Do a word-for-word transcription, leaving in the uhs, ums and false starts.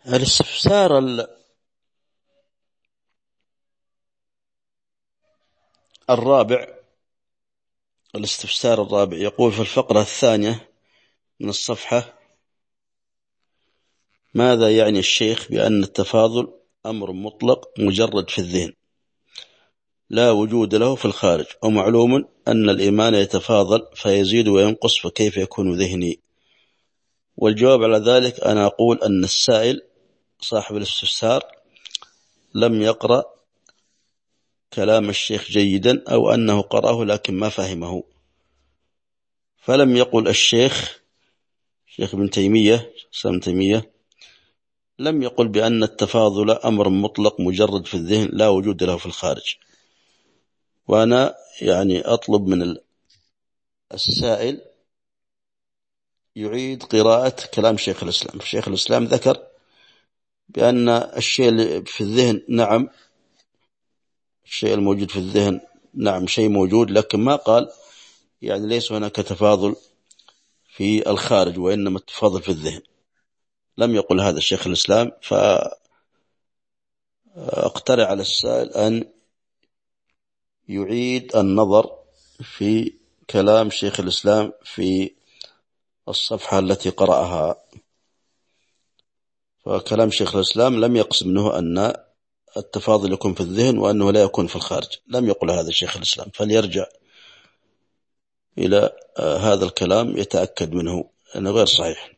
الاستفسار الرابع الاستفسار الرابع يقول في الفقرة الثانية من الصفحة: ماذا يعني الشيخ بأن التفاضل أمر مطلق مجرد في الذهن لا وجود له في الخارج، ومعلوم أن الإيمان يتفاضل فيزيد وينقص، فكيف يكون ذهني؟ والجواب على ذلك أنا أقول أن السائل صاحب الاستفسار لم يقرأ كلام الشيخ جيدا، أو أنه قرأه لكن ما فهمه. فلم يقل الشيخ شيخ ابن تيمية سلام تيمية لم يقل بأن التفاضل أمر مطلق مجرد في الذهن لا وجود له في الخارج. وأنا يعني أطلب من السائل يعيد قراءة كلام شيخ الإسلام. شيخ الإسلام ذكر بأن الشيء اللي في الذهن نعم الشيء الموجود في الذهن نعم شيء موجود، لكن ما قال يعني ليس هناك تفاضل في الخارج وإنما التفاضل في الذهن. لم يقل هذا الشيخ الإسلام. فأقترح على السائل أن يعيد النظر في كلام شيخ الإسلام في الصفحة التي قرأها. فكلام شيخ الإسلام لم يقصد منه أن التفاضل يكون في الذهن وأنه لا يكون في الخارج، لم يقل هذا شيخ الإسلام، فليرجع إلى هذا الكلام يتأكد منه أنه غير صحيح.